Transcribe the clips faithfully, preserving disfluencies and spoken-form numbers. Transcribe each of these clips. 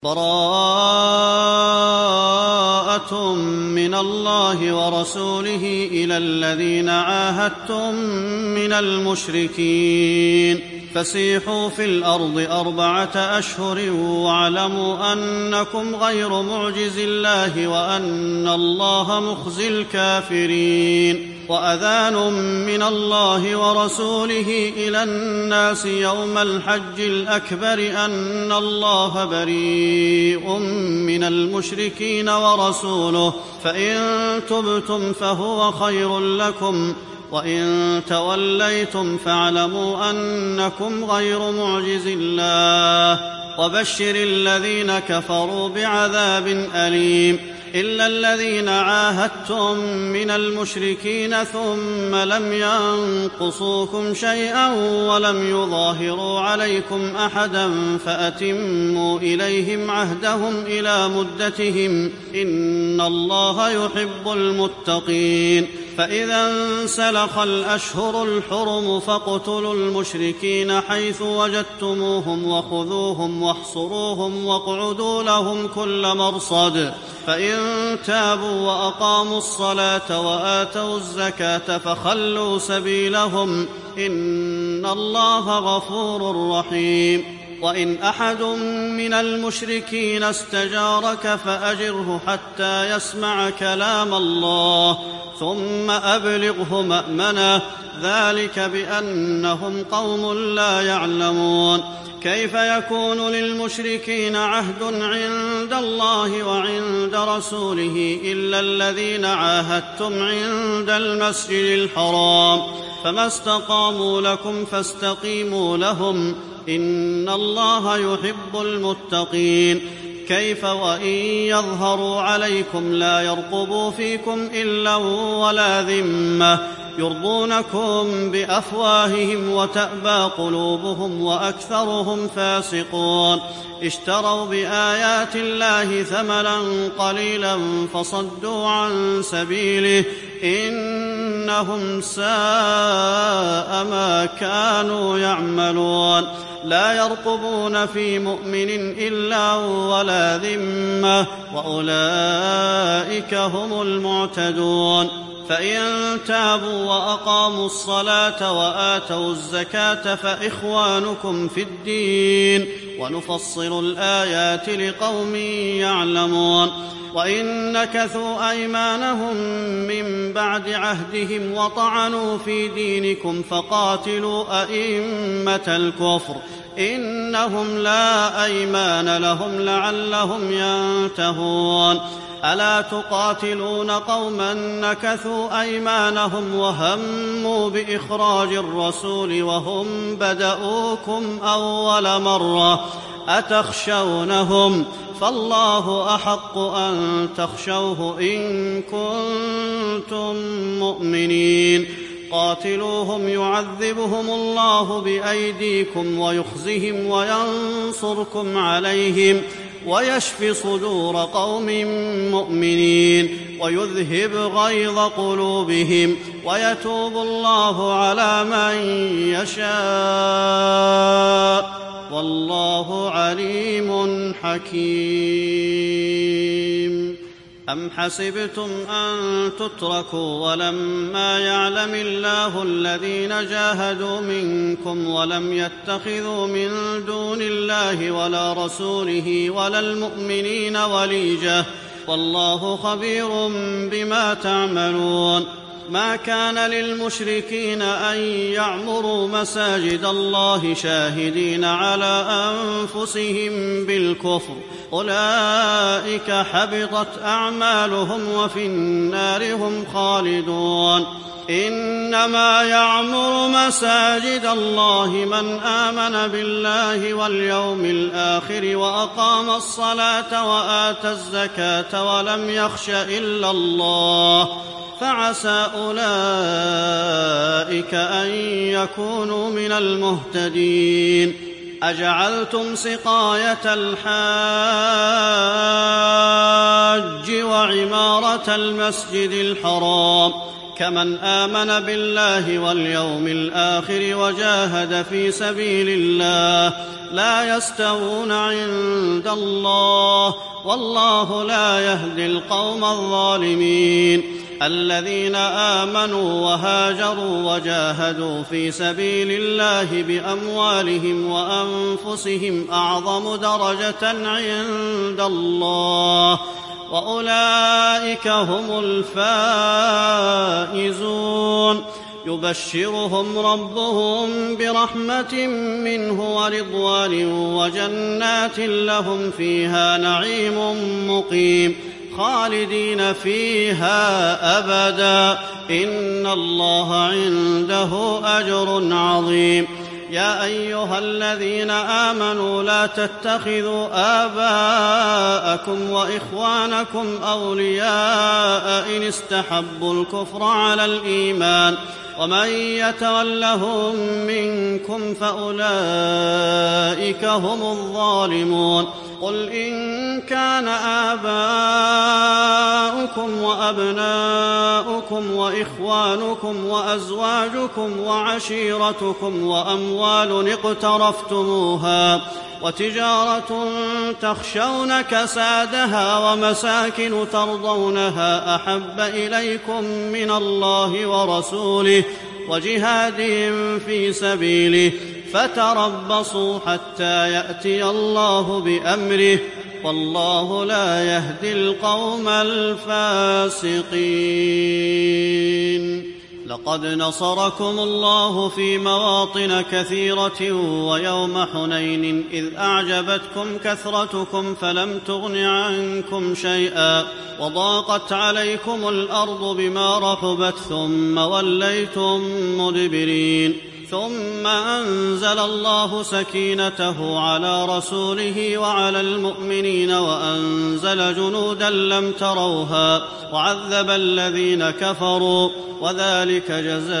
براءة من الله ورسوله إلى الذين عاهدتم من المشركين فسيحوا في الأرض أربعة أشهر واعلموا أنكم غير معجز الله وأن الله مخزي الكافرين. وأذان من الله ورسوله إلى الناس يوم الحج الأكبر أن الله بريء من المشركين ورسوله فإن تبتم فهو خير لكم وإن توليتم فاعلموا أنكم غير معجز الله وبشر الذين كفروا بعذاب أليم. إلا الذين عاهدتم من المشركين ثم لم ينقصوكم شيئا ولم يظاهروا عليكم أحدا فأتموا إليهم عهدهم إلى مدتهم إن الله يحب المتقين. فإذا انسلخ الأشهر الحرم فاقتلوا المشركين حيث وجدتموهم وخذوهم واحصروهم واقعدوا لهم كل مرصد فإن تابوا وأقاموا الصلاة وآتوا الزكاة فخلوا سبيلهم إن الله غفور رحيم. وإن أحد من المشركين استجارك فأجره حتى يسمع كلام الله ثم أبلغه مأمنه ذلك بأنهم قوم لا يعلمون. كيف يكون للمشركين عهد عند الله وعند رسوله إلا الذين عاهدتم عند المسجد الحرام فما استقاموا لكم فاستقيموا لهم إن الله يحب المتقين. كيف وإن يظهروا عليكم لا يرقبوا فيكم إلا ولا ذمة يرضونكم بأفواههم وتأبى قلوبهم وأكثرهم فاسقون. اشتروا بآيات الله ثمنا قليلا فصدوا عن سبيله إنهم ساء ما كانوا يعملون. لا يرقبون في مؤمن إلا ولا ذمة وأولئك هم المعتدون. فإن تابوا وأقاموا الصلاة وآتوا الزكاة فإخوانكم في الدين ونفصل الآيات لقوم يعلمون. وإن نكثوا أيمانهم من بعد عهدهم وطعنوا في دينكم فقاتلوا أئمة الكفر إنهم لا أيمان لهم لعلهم ينتهون. ألا تقاتلون قوما نكثوا أيمانهم وهموا بإخراج الرسول وهم بدؤوكم أول مرة أتخشونهم فالله أحق أن تخشوه إن كنتم مؤمنين. قاتلوهم يعذبهم الله بأيديكم ويخزهم وينصركم عليهم ويشف صدور قوم مؤمنين ويذهب غيظ قلوبهم ويتوب الله على من يشاء والله عليم حكيم. أم حسبتم أن تتركوا ولما يعلم الله الذين جاهدوا منكم ولم يتخذوا من دون الله ولا رسوله ولا المؤمنين وليجة والله خبير بما تعملون. ما كان للمشركين أن يعمروا مساجد الله شاهدين على أنفسهم بالكفر أولئك حبطت أعمالهم وفي النار هم خالدون. إنما يعمر مساجد الله من آمن بالله واليوم الآخر وأقام الصلاة وآتى الزكاة ولم يخش إلا الله فعسى أولئك أن يكونوا من المهتدين. أجعلتم سقاية الحاج وعمارة المسجد الحرام كمن آمن بالله واليوم الآخر وجاهد في سبيل الله لا يستوون عند الله والله لا يهدي القوم الظالمين. الذين آمنوا وهاجروا وجاهدوا في سبيل الله بأموالهم وأنفسهم أعظم درجة عند الله وأولئك هم الفائزون. يبشرهم ربهم برحمة منه ورضوان وجنات لهم فيها نعيم مقيم خالدين فيها أبدا إن الله عنده أجر عظيم. يا أيها الذين آمنوا لا تتخذوا آباءكم وإخوانكم أولياء إن استحبوا الكفر على الإيمان ومن يتولهم منكم فأولئك هم الظالمون. قل إن كان آباؤكم وأبناؤكم وإخوانكم وأزواجكم وعشيرتكم وأموال اقترفتموها وتجارة تخشون كسادها ومساكن ترضونها أحب إليكم من الله ورسوله وجهاد في سبيله فتربصوا حتى يأتي الله بأمره والله لا يهدي القوم الفاسقين. لقد نصركم الله في مواطن كثيرة ويوم حنين إذ أعجبتكم كثرتكم فلم تغن عنكم شيئا وضاقت عليكم الأرض بما رحبت ثم وليتم مدبرين ثم أنزل الله سكينته على رسوله وعلى المؤمنين وأنزل جنودا لم تروها وعذب الذين كفروا وذلك جزاء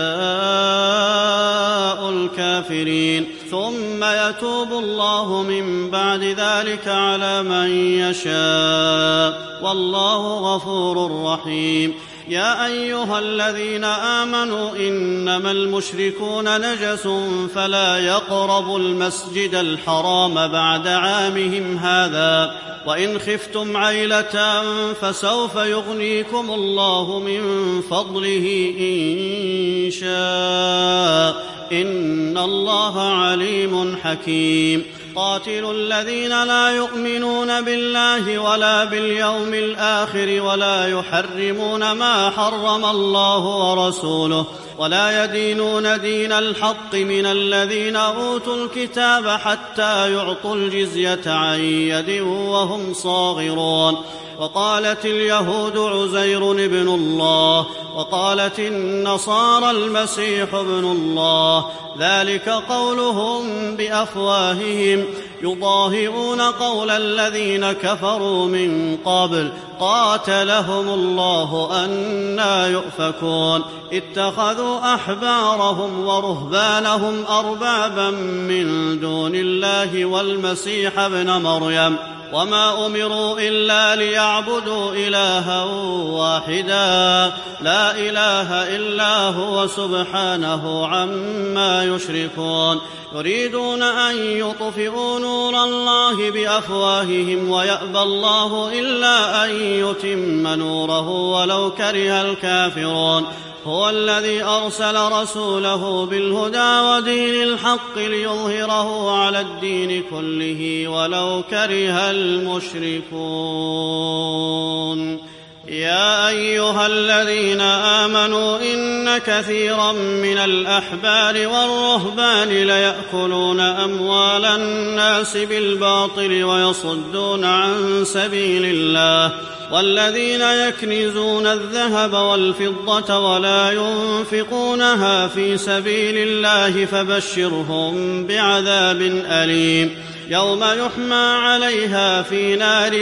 الكافرين. ثم يتوب الله من بعد ذلك على من يشاء والله غفور رحيم. يا أيها الذين آمنوا إنما المشركون نجس فلا يقربوا المسجد الحرام بعد عامهم هذا وإن خفتم عيلة فسوف يغنيكم الله من فضله إن شاء إن الله عليم حكيم. قاتلوا الذين لا يؤمنون بالله ولا باليوم الآخر ولا يحرمون ما حرم الله ورسوله ولا يدينون دين الحق من الذين أوتوا الكتاب حتى يعطوا الجزية عن يد وهم صاغرون. وقالت اليهود عزير ابن الله وقالت النصارى المسيح ابن الله ذلك قولهم بأفواههم يضاهئون قول الذين كفروا من قبل قاتلهم الله أنى يؤفكون. اتخذوا أحبارهم ورهبانهم أربابا من دون الله والمسيح ابن مريم وما أمروا إلا ليعبدوا إلها واحدا لا إله إلا هو سبحانه عما يشركون. يريدون أن يطفئوا نور الله بأفواههم ويأبى الله إلا أن يتم نوره ولو كره الكافرون. هو الذي أرسل رسوله بالهدى ودين الحق ليظهره على الدين كله ولو كره المشركون. يا أيها الذين آمنوا إن كثيرا من الأحبار والرهبان ليأكلون أموال الناس بالباطل ويصدون عن سبيل الله والذين يكنزون الذهب والفضة ولا ينفقونها في سبيل الله فبشرهم بعذاب أليم يوم يحمى عليها في نار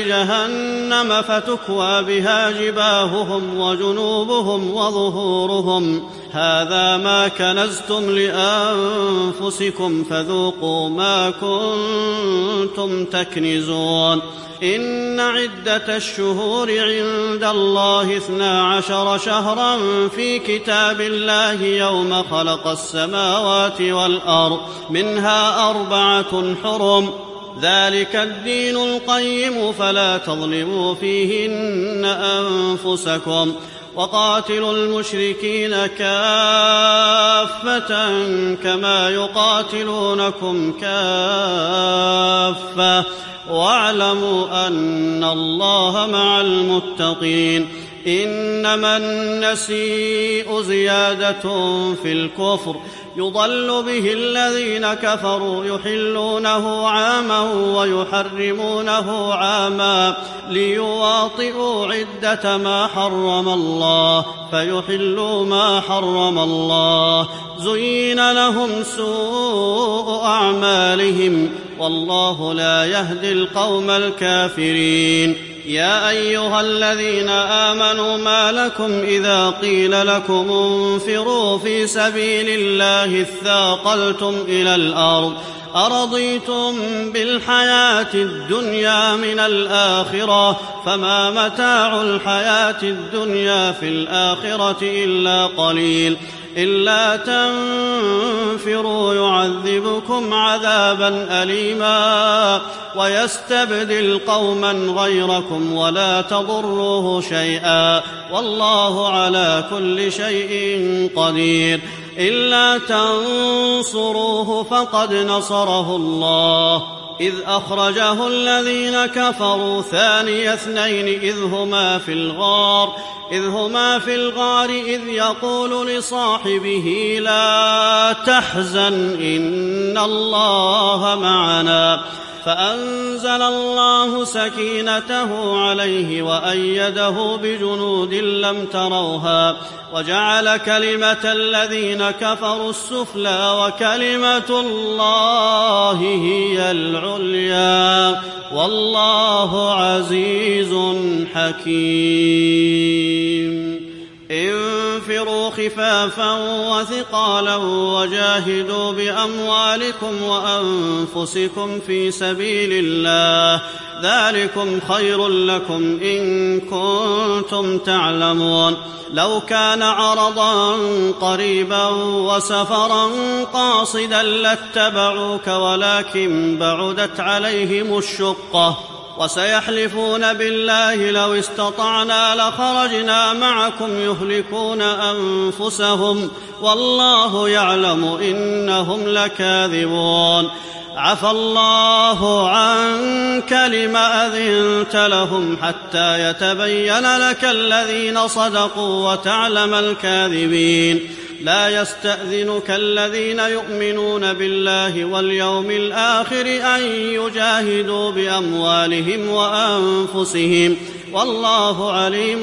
جهنم فتكوى بها جباههم وجنوبهم وظهورهم هذا ما كنزتم لأنفسكم فذوقوا ما كنتم تكنزون إن عدة الشهور عند الله اثنا عشر شهرا في كتاب الله يوم خلق السماوات والأرض منها أربعة حرم ذلك الدين القيم فلا تظلموا فيهن أنفسكم وقاتلوا المشركين كافة كما يقاتلونكم كافة واعلموا أن الله مع المتقين إنما النسيء زيادة في الكفر يضل به الذين كفروا يحلونه عاما ويحرمونه عاما ليواطئوا عدة ما حرم الله فيحلوا ما حرم الله زين لهم سوء أعمالهم والله لا يهدي القوم الكافرين يا أيها الذين آمنوا ما لكم إذا قيل لكم انفروا في سبيل الله اثاقلتم إلى الأرض أرضيتم بالحياة الدنيا من الآخرة فما متاع الحياة الدنيا في الآخرة إلا قليل إلا تنفروا يعذبكم عذابا أليما ويستبدل قوما غيركم ولا تضروه شيئا والله على كل شيء قدير إلا تنصروه فقد نصره الله إذ أخرجه الذين كفروا ثاني اثنين إذ هما في الغار إذ هما في الغار إذ يقول لصاحبه لا تحزن إن الله معنا فأنزل الله سكينته عليه وأيده بجنود لم تروها وجعل كلمة الذين كفروا السفلى وكلمة الله هي العليا والله عزيز حكيم انفروا خفافا وثقالا وجاهدوا بأموالكم وأنفسكم في سبيل الله ذلكم خير لكم إن كنتم تعلمون لو كان عرضا قريبا وسفرا قاصدا لاتبعوك ولكن بعدت عليهم الشقة وسيحلفون بالله لو استطعنا لخرجنا معكم يهلكون أنفسهم والله يعلم إنهم لكاذبون عفى الله عنك لم أذنت لهم حتى يتبين لك الذين صدقوا وتعلم الكاذبين لا يستأذنك الذين يؤمنون بالله واليوم الآخر أن يجاهدوا بأموالهم وأنفسهم والله عليم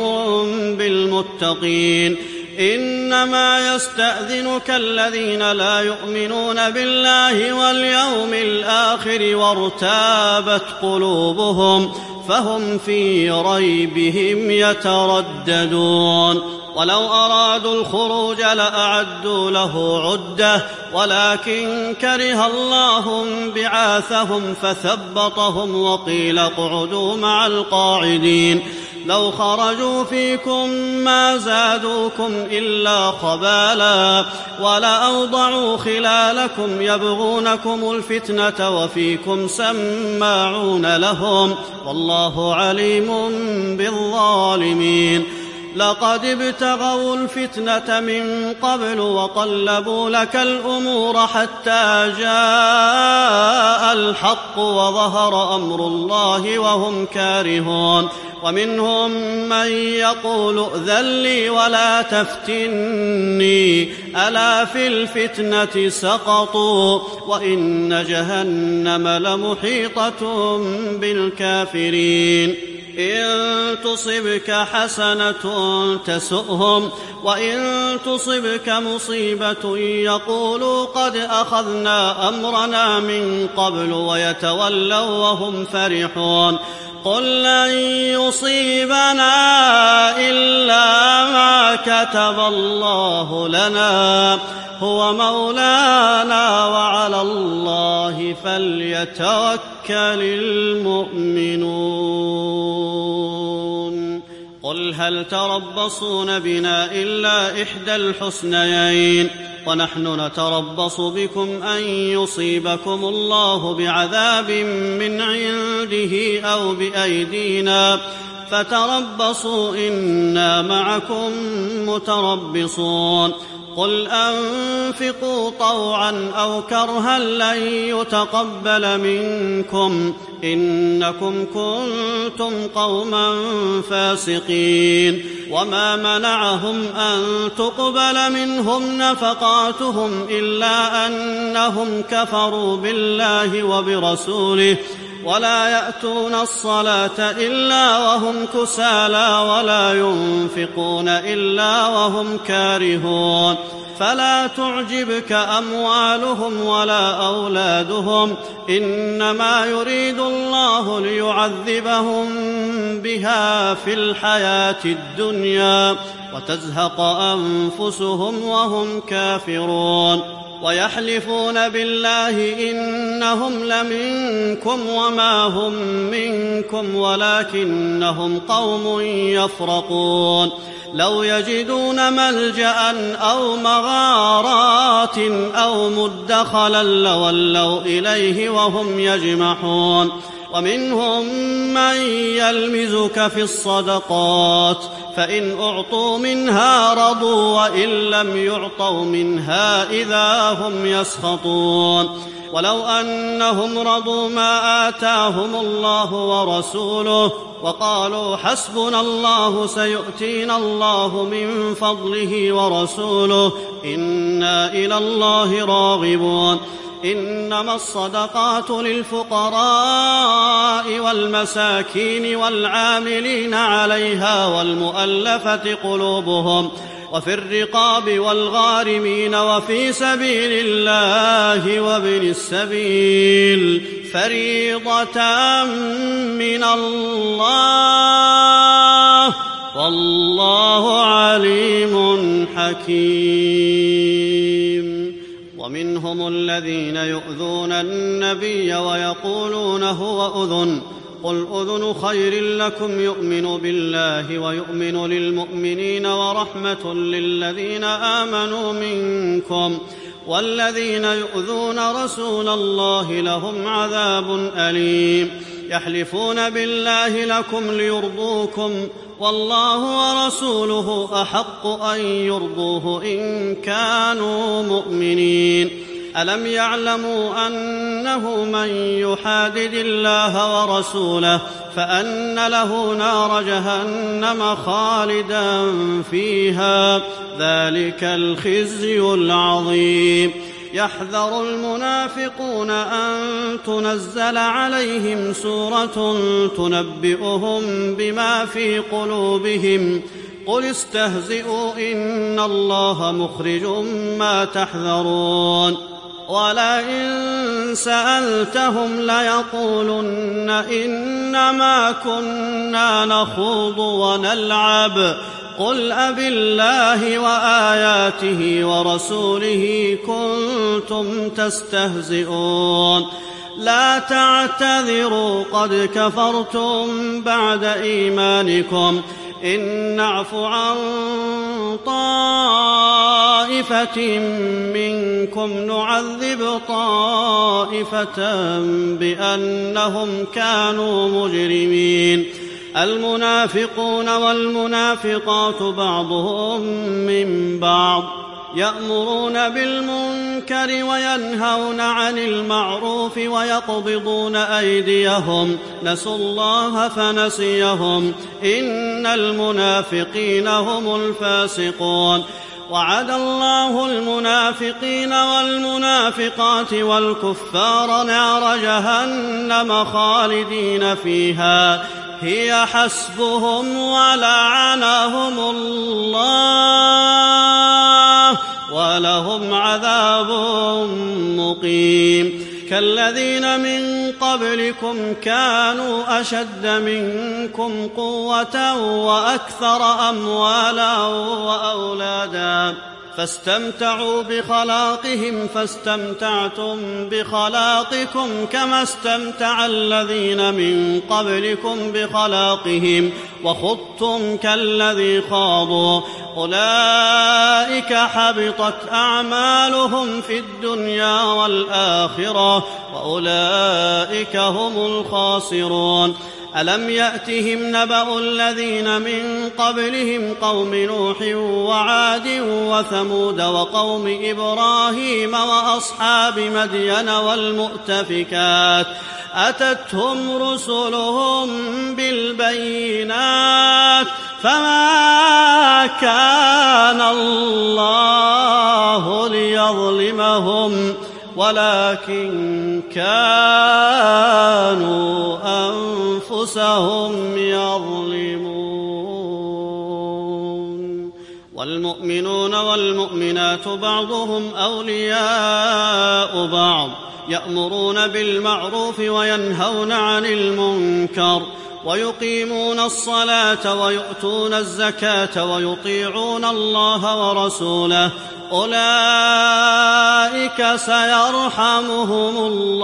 بالمتقين إنما يستأذنك الذين لا يؤمنون بالله واليوم الآخر وارتابت قلوبهم فهم في ريبهم يترددون ولو أرادوا الخروج لأعدوا له عدة ولكن كره الله بعاثهم فثبطهم وقيل اقعدوا مع القاعدين لو خرجوا فيكم ما زادوكم إلا خبالا ولأوضعوا خلالكم يبغونكم الفتنة وفيكم سماعون لهم والله عليم بالظالمين لقد ابتغوا الفتنة من قبل وقلبوا لك الأمور حتى جاء الحق وظهر أمر الله وهم كارهون ومنهم من يقول ائذن لي ولا تفتني ألا في الفتنة سقطوا وإن جهنم لمحيطة بالكافرين إن تصبك حسنة تسؤهم وإن تصبك مصيبة يقولوا قد أخذنا أمرنا من قبل ويتولوا وهم فرحون قل لن يصيبنا إلا ما كتب الله لنا هو مولانا وعلى الله فليتوكل المؤمنون قل هل تربصون بنا إلا إحدى الحسنيين ونحن نتربص بكم أن يصيبكم الله بعذاب من عنده أو بأيدينا فتربصوا إنا معكم متربصون قل أنفقوا طوعا أو كرها لن يتقبل منكم إنكم كنتم قوما فاسقين وما منعهم أن تقبل منهم نفقاتهم إلا أنهم كفروا بالله وبرسوله ولا يأتون الصلاة إلا وهم كسالى ولا ينفقون إلا وهم كارهون فلا تعجبك أموالهم ولا أولادهم إنما يريد الله ليعذبهم بها في الحياة الدنيا وتزهق أنفسهم وهم كافرون ويحلفون بالله إنهم لمنكم وما هم منكم ولكنهم قوم يفرقون لو يجدون ملجأ أو مغارات أو مدخلا لولوا إليه وهم يجمحون ومنهم من يلمزك في الصدقات فإن أعطوا منها رضوا وإن لم يعطوا منها إذا هم يسخطون ولو أنهم رضوا ما آتاهم الله ورسوله وقالوا حسبنا الله سيؤتينا الله من فضله ورسوله إنا إلى الله راغبون إنما الصدقات للفقراء والمساكين والعاملين عليها والمؤلفة قلوبهم وفي الرقاب والغارمين وفي سبيل الله وابن السبيل فريضة من الله والله عليم حكيم ومنهم الذين يؤذون النبي ويقولون هو أذن قل أذن خير لكم يؤمن بالله ويؤمن للمؤمنين ورحمة للذين آمنوا منكم والذين يؤذون رسول الله لهم عذاب أليم يحلفون بالله لكم ليرضوكم والله ورسوله أحق أن يرضوه إن كانوا مؤمنين ألم يعلموا أنه من يحادد الله ورسوله فأن له نار جهنم خالدا فيها ذلك الخزي العظيم يحذر المنافقون أن تنزل عليهم سورة تنبئهم بما في قلوبهم قل استهزئوا إن الله مخرج ما تحذرون ولئن سألتهم ليقولن إنما كنا نخوض ونلعب قل أبالله وآياته ورسوله كنتم تستهزئون لا تعتذروا قد كفرتم بعد إيمانكم إن نعف عن طائفة منكم نعذب طائفة بأنهم كانوا مجرمين المنافقون والمنافقات بعضهم من بعض يأمرون بالمنكر وينهون عن المعروف ويقبضون أيديهم نسوا الله فنسيهم إن المنافقين هم الفاسقون وعد الله المنافقين والمنافقات والكفار نار جهنم خالدين فيها هي حسبهم ولعنهم الله ولهم عذاب مقيم كالذين من قبل قبلكم كانوا أشد منكم قوة وأكثر أموالا وأولادا فاستمتعوا بخلاقهم فاستمتعتم بخلاقكم كما استمتع الذين من قبلكم بخلاقهم وخضتم كالذي خاضوا أولئك حبطت أعمالهم في الدنيا والآخرة وأولئك هم الخاسرون. ألم يأتهم نبأ الذين من قبلهم قوم نوح وعاد وثمود وقوم إبراهيم وأصحاب مدين والمؤتفكات أتتهم رسلهم بالبينات فما كان الله ليظلمهم ولكن كانوا أنفسهم يظلمون. والمؤمنون والمؤمنات بعضهم أولياء بعض يأمرون بالمعروف وينهون عن المنكر ويقيمون الصلاة ويؤتون الزكاة ويطيعون الله ورسوله أولئك سيرحمهم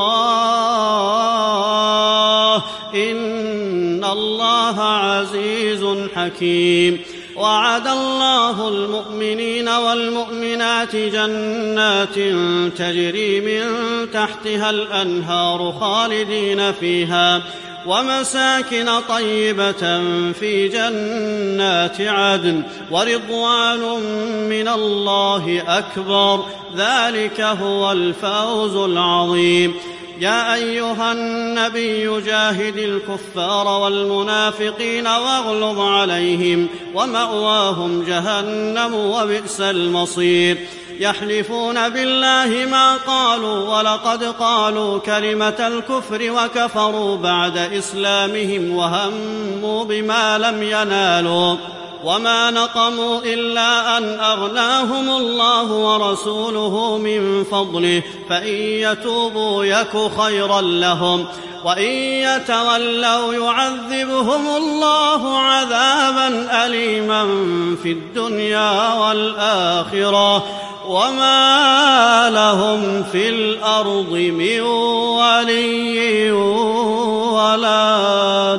الله إن الله عزيز حكيم. وعد الله المؤمنين والمؤمنات جنات تجري من تحتها الأنهار خالدين فيها ومساكن طيبة في جنات عدن ورضوان من الله أكبر ذلك هو الفوز العظيم. يا أيها النبي جاهد الكفار والمنافقين واغلظ عليهم ومأواهم جهنم وبئس المصير. يحلفون بالله ما قالوا ولقد قالوا كلمة الكفر وكفروا بعد إسلامهم وهموا بما لم ينالوا وما نقموا إلا أن أغناهم الله ورسوله من فضله فإن يتوبوا يك خيرا لهم وإن يتولوا يعذبهم الله عذابا أليما في الدنيا والآخرة وما لهم في الأرض من ولي ولا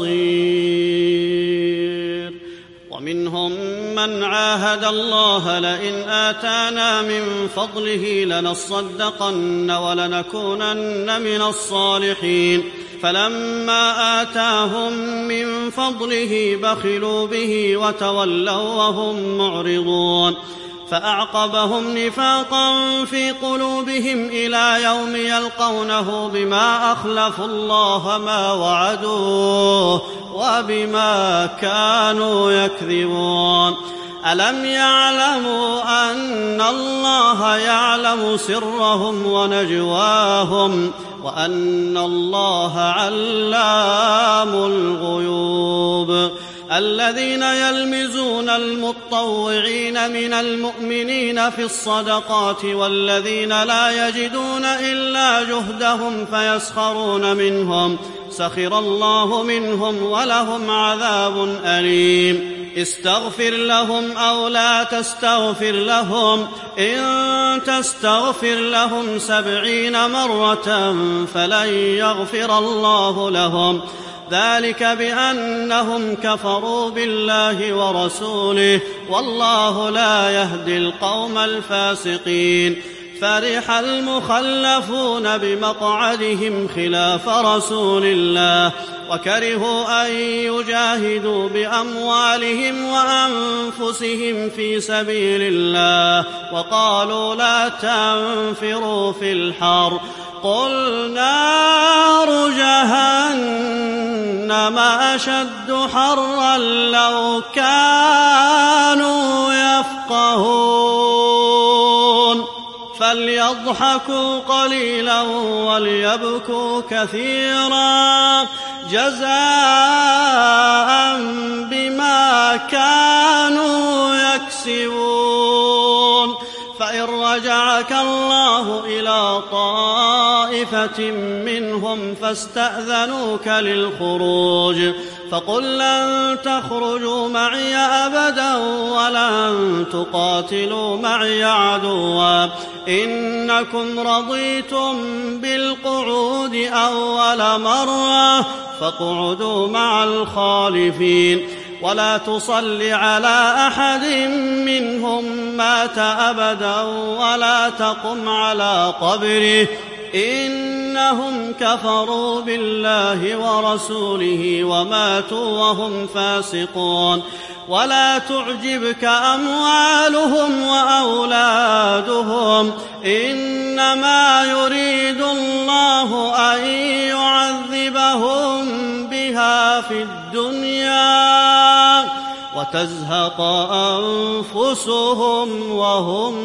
نصير. ومنهم من عاهد الله لئن آتانا من فضله لنصدقن ولنكونن من الصالحين فلما آتاهم من فضله بخلوا به وتولوا وهم معرضون فأعقبهم نفاقا في قلوبهم إلى يوم يلقونه بما أخلفوا الله ما وعدوه وبما كانوا يكذبون. ألم يعلموا أن الله يعلم سرهم ونجواهم وأن الله علام الغيوب. الذين يلمزون المطوعين من المؤمنين في الصدقات والذين لا يجدون إلا جهدهم فيسخرون منهم سخر الله منهم ولهم عذاب أليم. استغفر لهم أو لا تستغفر لهم إن تستغفر لهم سبعين مرة فلن يغفر الله لهم ذلك بأنهم كفروا بالله ورسوله والله لا يهدي القوم الفاسقين. فرح المخلفون بمقعدهم خلاف رسول الله وكرهوا أن يجاهدوا بأموالهم وأنفسهم في سبيل الله وقالوا لا تنفروا في الحر قل نار جهنم أشد حرا لو كانوا يفقهون فليضحكوا قليلا وليبكوا كثيرا جزاء بما كانوا يكسبون. فإن رجعك الله إلى طائفة منهم منهم فاستأذنوك للخروج فقل لن تخرجوا معي أبدا ولن تقاتلوا معي عدوا إنكم رضيتم بالقعود أول مرة فاقعدوا مع الخالفين ولا تصل على أحد منهم مات أبدا ولا تقم على قبره إنهم كفروا بالله ورسوله وماتوا وهم فاسقون ولا تعجبك أموالهم وأولادهم إنما يريد الله أن يعذبهم بها في الدنيا وتزهق أنفسهم وهم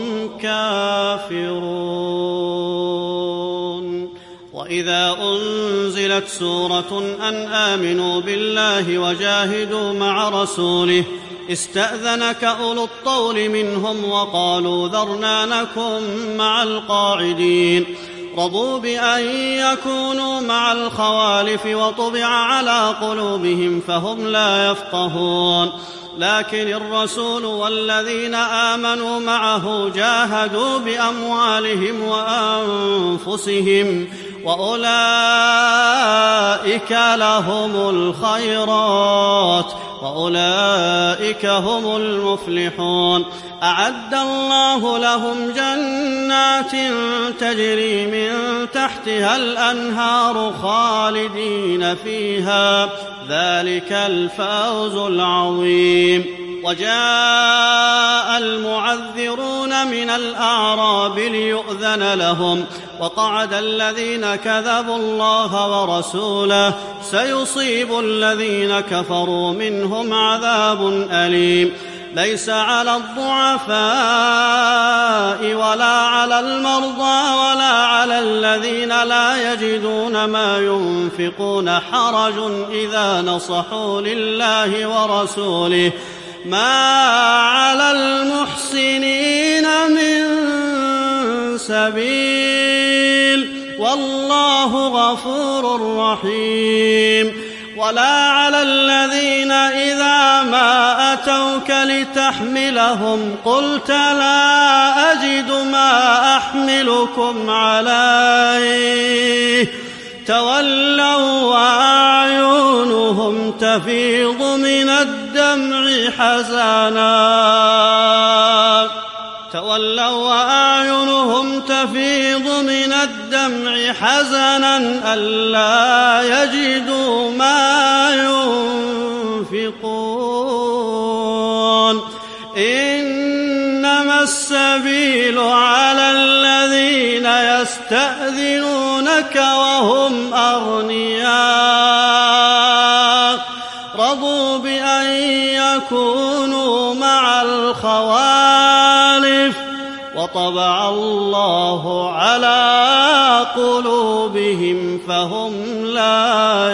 كافرون وإذا أنزلت سورة أن آمنوا بالله وجاهدوا مع رسوله استأذنك أولو الطول منهم وقالوا ذرنا نكن مع القاعدين رضوا بأن يكونوا مع الخوالف وطبع على قلوبهم فهم لا يفقهون لكن الرسول والذين آمنوا معه جاهدوا بأموالهم وأنفسهم وأولئك لهم الخيرات وأولئك هم المفلحون أعد الله لهم جنات تجري من تحتها الأنهار خالدين فيها ذلك الفوز العظيم وجاء المعذرون من الأعراب ليؤذن لهم وقعد الذين كذبوا الله ورسوله سيصيب الذين كفروا منهم عذاب أليم ليس على الضعفاء ولا على المرضى ولا على الذين لا يجدون ما ينفقون حرج إذا نصحوا لله ورسوله ما على المحسنين من سبيل والله غفور رحيم ولا على الذين إذا ما أتوك لتحملهم قلت لا أجد ما أحملكم عليه تولوا وأعينهم تفيض من الدمع حزنا تولوا وأعينهم تفيض من الدمع حزنا ألا يجدوا ما ينفقون إنما السبيل على الذين يستأذنونك وهم أغنياء رضوا بأن يكونوا مع الخوالف وطبع الله على قلوبهم فهم لا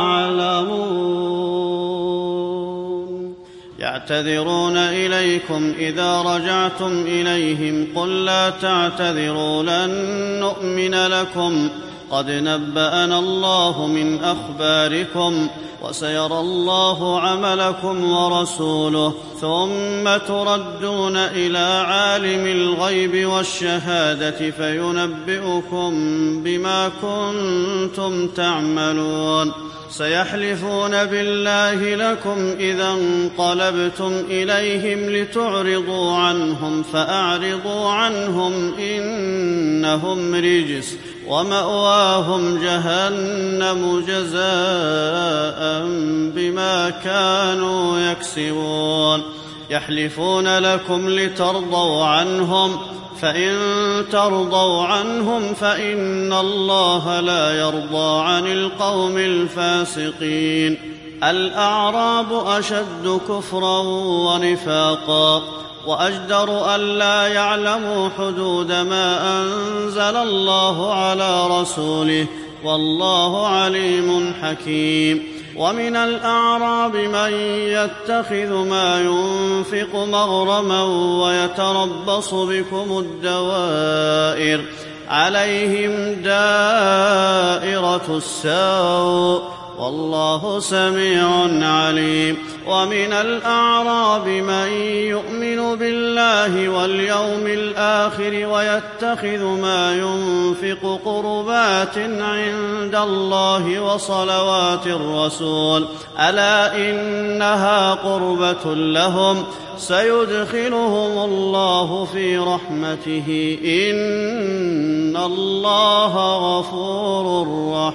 يعلمون يعتذرون إليكم إذا رجعتم إليهم قل لا تعتذروا لن نؤمن لكم قد نبأنا الله من أخباركم وسيرى الله عملكم ورسوله ثم تردون إلى عالم الغيب والشهادة فينبئكم بما كنتم تعملون سيحلفون بالله لكم إذا انقلبتم إليهم لتعرضوا عنهم فأعرضوا عنهم إنهم رجس ومأواهم جهنم جزاء بما كانوا يكسبون يحلفون لكم لترضوا عنهم فإن ترضوا عنهم فإن الله لا يرضى عن القوم الفاسقين الأعراب أشد كفرا ونفاقا وأجدر ألا يعلموا حدود ما أنزل الله على رسوله والله عليم حكيم ومن الأعراب من يتخذ ما ينفق مغرما ويتربص بكم الدوائر عليهم دائرة السوء والله سميع عليم. ومن الأعراب من يؤمن بالله واليوم الآخر ويتخذ ما ينفق قربات عند الله وصلوات الرسول ألا إنها قربة لهم سيدخلهم الله في رحمته إن الله غفور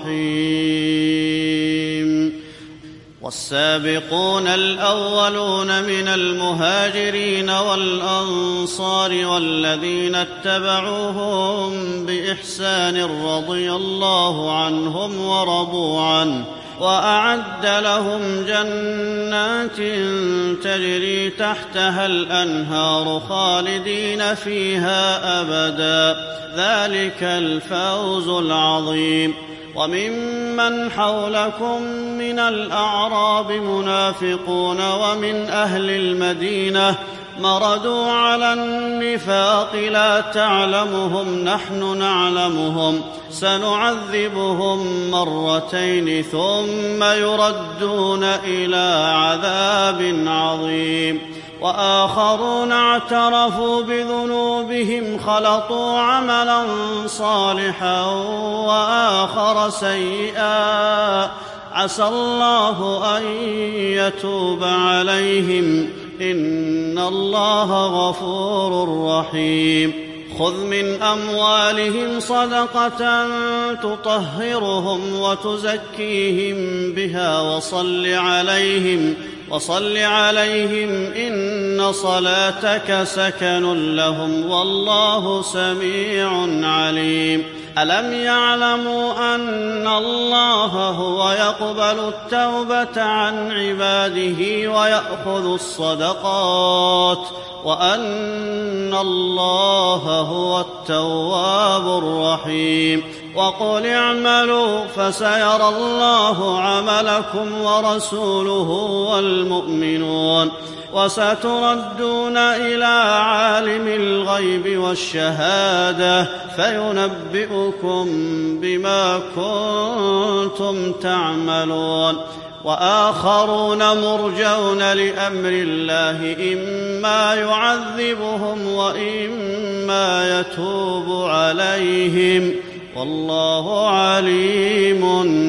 رحيم. والسابقون الأولون من المهاجرين والأنصار والذين اتبعوهم بإحسان رضي الله عنهم ورضوا عنه وأعد لهم جنات تجري تحتها الأنهار خالدين فيها أبدا ذلك الفوز العظيم. وممن حولكم من الأعراب منافقون ومن أهل المدينة مردوا على النفاق لا تعلمهم نحن نعلمهم سنعذبهم مرتين ثم يردون إلى عذاب عظيم. وآخرون اعترفوا بذنوبهم خلطوا عملا صالحا وآخر سيئا عسى الله أن يتوب عليهم إن الله غفور رحيم. خذ من أموالهم صدقة تطهرهم وتزكيهم بها وصل عليهم وصل عليهم إن صلاتك سكن لهم والله سميع عليم. ألم يعلموا أن الله هو يقبل التوبة عن عباده ويأخذ الصدقات وأن الله هو التواب الرحيم. وقل اعملوا فسيرى الله عملكم ورسوله والمؤمنون وستردون إلى عالم الغيب والشهادة فينبئكم بما كنتم تعملون. وآخرون مرجون لأمر الله إما يعذبهم وإما يتوب عليهم والله عليم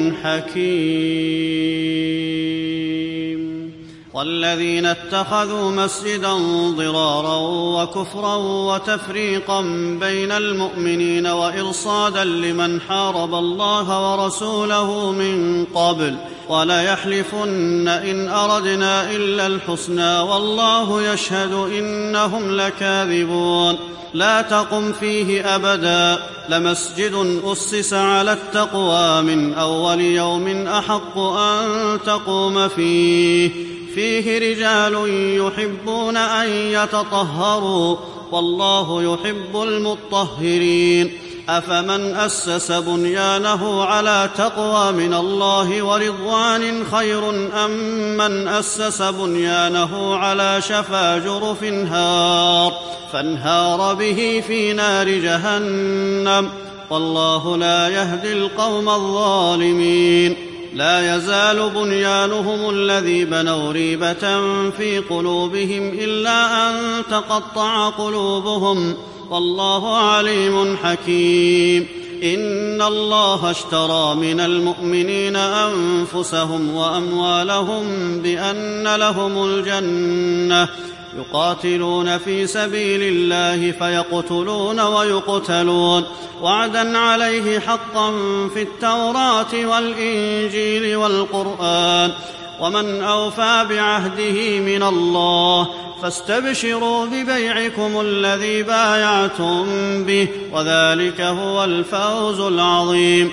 حكيم. والذين اتخذوا مسجدا ضرارا وكفرا وتفريقا بين المؤمنين وإرصادا لمن حارب الله ورسوله من قبل وليحلفن إن أردنا إلا الحسنى والله يشهد إنهم لكاذبون. لا تقم فيه أبدا لمسجد أسس على التقوى من أول يوم أحق أن تقوم فيه فيه رجال يحبون أن يتطهروا والله يحب المطهرين. أفمن أسس بنيانه على تقوى من الله ورضوان خير أم من أسس بنيانه على شفا جرف هار فانهار به في نار جهنم والله لا يهدي القوم الظالمين. لا يزال بنيانهم الذي بنوا ريبة في قلوبهم إلا أن تقطع قلوبهم والله عليم حكيم. إن الله اشترى من المؤمنين أنفسهم وأموالهم بأن لهم الجنة يقاتلون في سبيل الله فيقتلون ويقتلون وعدا عليه حقا في التوراة والإنجيل والقرآن ومن أوفى بعهده من الله فاستبشروا ببيعكم الذي بايعتم به وذلك هو الفوز العظيم.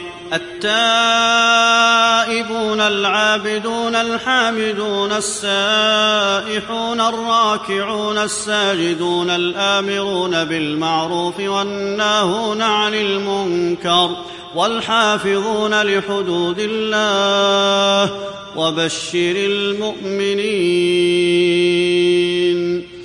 التائبون العابدون الحامدون السائحون الراكعون الساجدون الآمرون بالمعروف والناهون عن المنكر والحافظون لحدود الله وبشر المؤمنين.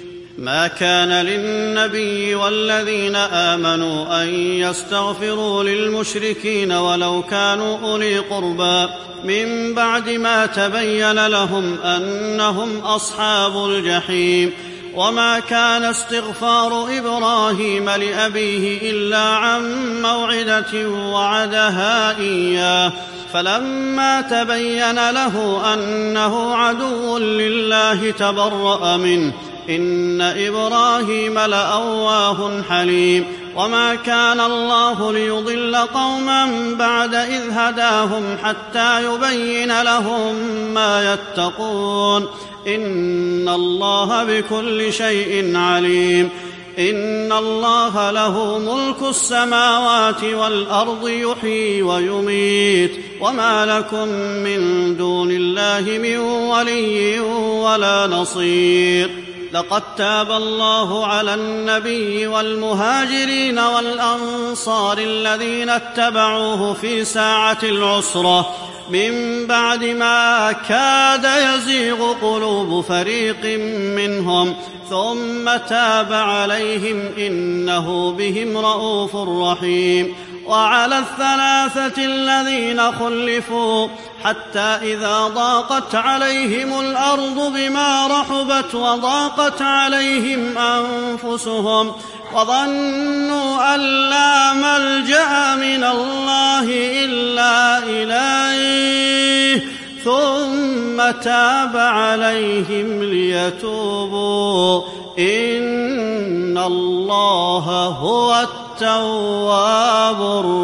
ما كان للنبي والذين آمنوا أن يستغفروا للمشركين ولو كانوا أولي قربى من بعد ما تبين لهم أنهم أصحاب الجحيم. وما كان استغفار إبراهيم لأبيه إلا عن موعدة وعدها إياه فلما تبين له أنه عدو لله تبرأ منه إن إبراهيم لأواه حليم. وما كان الله ليضل قوما بعد إذ هداهم حتى يبين لهم ما يتقون إن الله بكل شيء عليم. إن الله له ملك السماوات والأرض يحيي ويميت وما لكم من دون الله من ولي ولا نصير. لقد تاب الله على النبي والمهاجرين والأنصار الذين اتبعوه في ساعة العسرة من بعد ما كاد يزيغ قلوب فريق منهم ثم تاب عليهم إنه بهم رءوف رحيم. وعلى الثلاثة الذين خلفوا حتى إذا ضاقت عليهم الأرض بما رحبت وضاقت عليهم أنفسهم وظنوا أن لا ملجأ من الله إلا إليه ثم تاب عليهم ليتوبوا إن الله هو التواب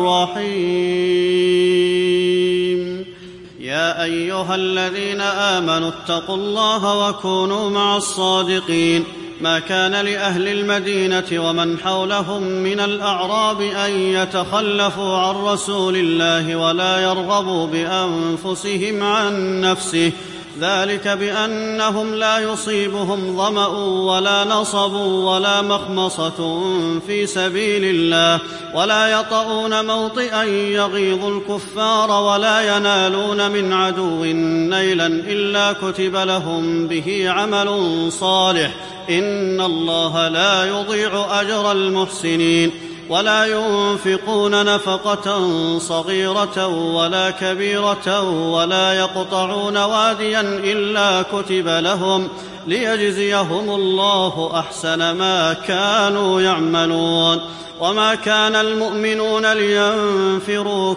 الرحيم. يا أيها الذين آمنوا اتقوا الله وكونوا مع الصادقين. ما كان لأهل المدينة ومن حولهم من الأعراب أن يتخلفوا عن رسول الله ولا يرغبوا بأنفسهم عن نفسه ذلك بأنهم لا يصيبهم ظمأ ولا نصب ولا مخمصة في سبيل الله ولا يطؤون موطئا يغيظ الكفار ولا ينالون من عدو نيلا إلا كتب لهم به عمل صالح إن الله لا يضيع أجر المحسنين. ولا ينفقون نفقة صغيرة ولا كبيرة ولا يقطعون واديا إلا كتب لهم ليجزيهم الله أحسن ما كانوا يعملون. وما كان المؤمنون لينفروا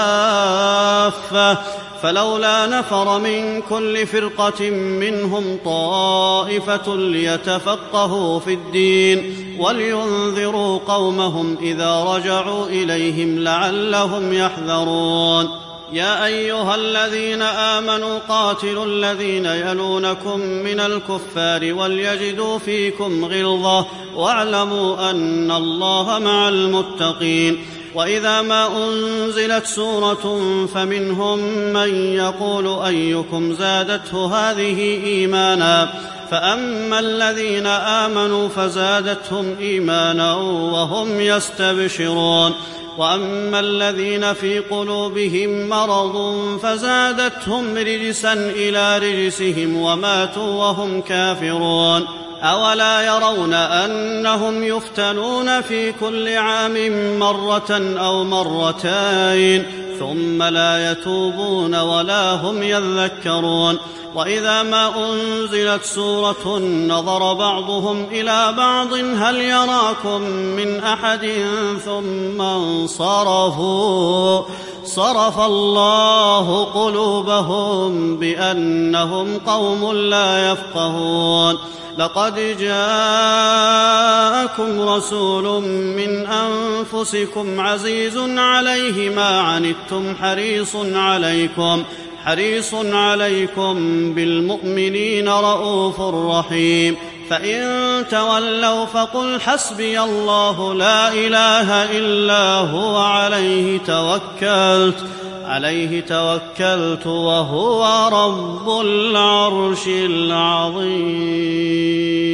كافة فلولا نفر من كل فرقة منهم طائفة ليتفقهوا في الدين ولينذروا قومهم إذا رجعوا إليهم لعلهم يحذرون. يا أيها الذين آمنوا قاتلوا الذين يلونكم من الكفار وليجدوا فيكم غلظة واعلموا أن الله مع المتقين. وإذا ما أنزلت سورة فمنهم من يقول أيكم زادته هذه إيمانا فأما الذين آمنوا فزادتهم إيمانا وهم يستبشرون وأما الذين في قلوبهم مرض فزادتهم رجسا إلى رجسهم وماتوا وهم كافرون. أولا يرون أنهم يفتنون في كل عام مرة أو مرتين ثم لا يتوبون ولا هم يذكرون. وإذا ما أنزلت سورة نظر بعضهم إلى بعض هل يراكم من أحد ثم انصرفوا صرف الله قلوبهم بأنهم قوم لا يفقهون. لقد جاءكم رسول من أنفسكم عزيز عليه ما عنتم حريص عليكم حريص عليكم بالمؤمنين رءوف رحيم. فإن تولوا فقل حسبي الله لا إله إلا هو عليه توكلت عليه توكلت وهو رب العرش العظيم.